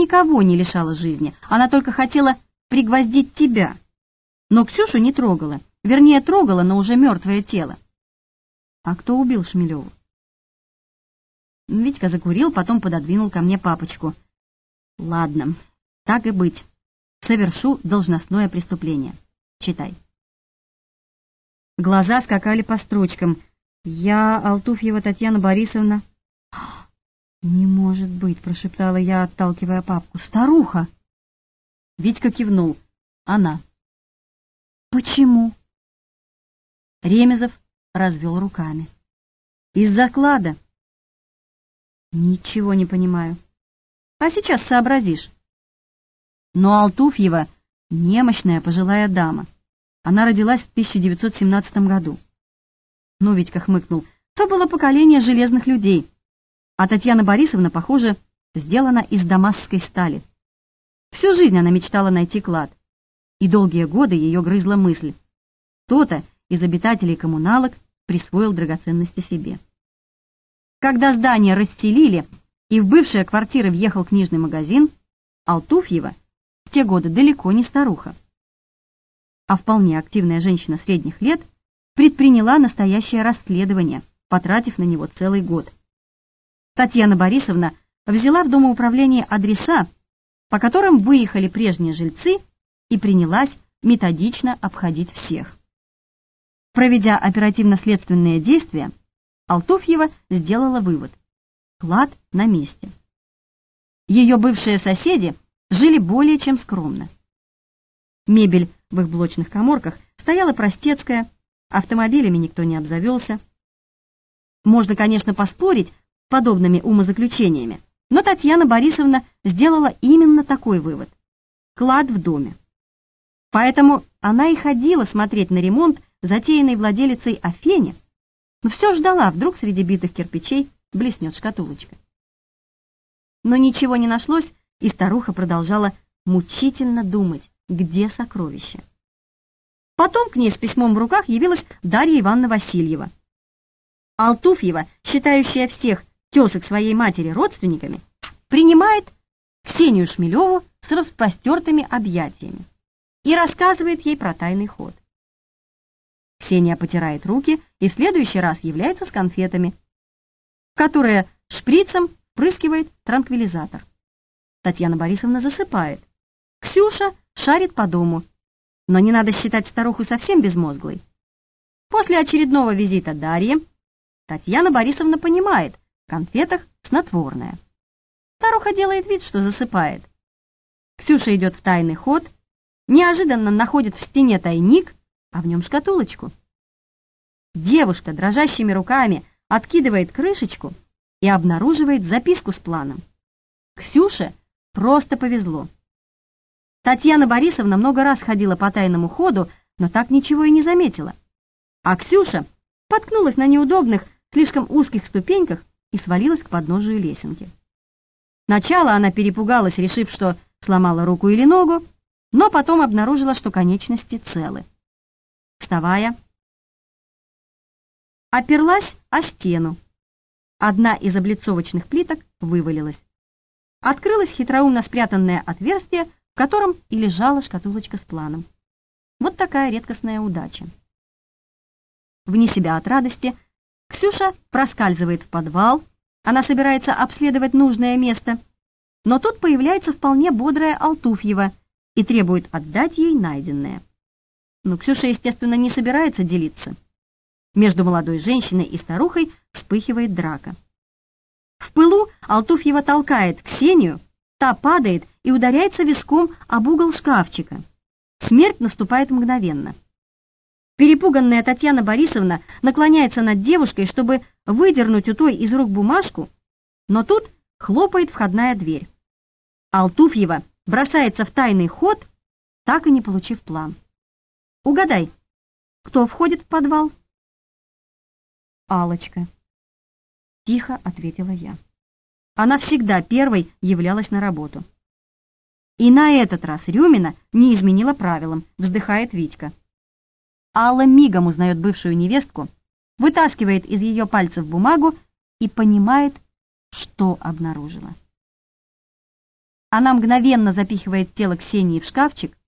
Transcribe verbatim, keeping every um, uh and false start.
никого не лишала жизни, она только хотела пригвоздить тебя. Но Ксюшу не трогала, вернее, трогала, но уже мертвое тело. А кто убил Шмелеву? Витька закурил, потом пододвинул ко мне папочку. Ладно, так и быть. Совершу должностное преступление. Читай. Глаза скакали по строчкам. Я, Алтуфьева Татьяна Борисовна... «Не может быть», — прошептала я, отталкивая папку. «Старуха!» Витька кивнул. «Она». «Почему?» Ремезов развел руками. «Из-за клада». «Ничего не понимаю. А сейчас сообразишь». Но Алтуфьева — немощная пожилая дама. Она родилась в тысяча девятьсот семнадцатом году. Ну, Витька хмыкнул. То было поколение железных людей. А Татьяна Борисовна, похоже, сделана из дамасской стали. Всю жизнь она мечтала найти клад. И долгие годы ее грызла мысль. Кто-то из обитателей коммуналок присвоил драгоценности себе. Когда здание расселили, и в бывшие квартиры въехал книжный магазин, Алтуфьева в те годы далеко не старуха, а вполне активная женщина средних лет предприняла настоящее расследование, потратив на него целый год. Татьяна Борисовна взяла в домоуправление адреса, по которым выехали прежние жильцы, и принялась методично обходить всех. Проведя оперативно-следственные действия, Алтуфьева сделала вывод: клад на месте. Ее бывшие соседи жили более чем скромно. Мебель в их блочных каморках стояла простецкая, автомобилями никто не обзавелся. Можно, конечно, поспорить с подобными умозаключениями, но Татьяна Борисовна сделала именно такой вывод: клад в доме. Поэтому она и ходила смотреть на ремонт, затеянный владелицей Афене, но все ждала, вдруг среди битых кирпичей блеснет шкатулочка. Но ничего не нашлось, и старуха продолжала мучительно думать, где сокровище. Потом к ней с письмом в руках явилась Дарья Ивановна Васильева. Алтуфьева, считающая всех тесок своей матери родственниками, принимает Ксению Шмелеву с распростертыми объятиями и рассказывает ей про тайный ход. Ксения потирает руки и в следующий раз является с конфетами, в которые шприцем впрыскивает транквилизатор. Татьяна Борисовна засыпает. Ксюша шарит по дому, но не надо считать старуху совсем безмозглой. После очередного визита Дарьи Татьяна Борисовна понимает, в конфетах снотворное. Старуха делает вид, что засыпает. Ксюша идет в тайный ход, неожиданно находит в стене тайник, а в нем шкатулочку. Девушка дрожащими руками откидывает крышечку и обнаруживает записку с планом. Ксюше просто повезло. Татьяна Борисовна много раз ходила по тайному ходу, но так ничего и не заметила. А Ксюша споткнулась на неудобных, слишком узких ступеньках и свалилась к подножию лесенки. Сначала она перепугалась, решив, что сломала руку или ногу, но потом обнаружила, что конечности целы. Вставая, оперлась о стену. Одна из облицовочных плиток вывалилась. Открылось хитроумно спрятанное отверстие, в котором и лежала шкатулочка с планом. Вот такая редкостная удача. Вне себя от радости, Ксюша проскальзывает в подвал, она собирается обследовать нужное место, но тут появляется вполне бодрая Алтуфьева и требует отдать ей найденное. Но Ксюша, естественно, не собирается делиться. Между молодой женщиной и старухой вспыхивает драка. В пылу Алтуфьева толкает Ксению, та падает и ударяется виском об угол шкафчика. Смерть наступает мгновенно. Перепуганная Татьяна Борисовна наклоняется над девушкой, чтобы выдернуть у той из рук бумажку, но тут хлопает входная дверь. Алтуфьева бросается в тайный ход, так и не получив план. Угадай, кто входит в подвал? Аллочка. Тихо ответила я. Она всегда первой являлась на работу. И на этот раз Рюмина не изменила правилам, вздыхает Витька. Алла мигом узнает бывшую невестку, вытаскивает из ее пальцев бумагу и понимает, что обнаружила. Она мгновенно запихивает тело Ксении в шкафчик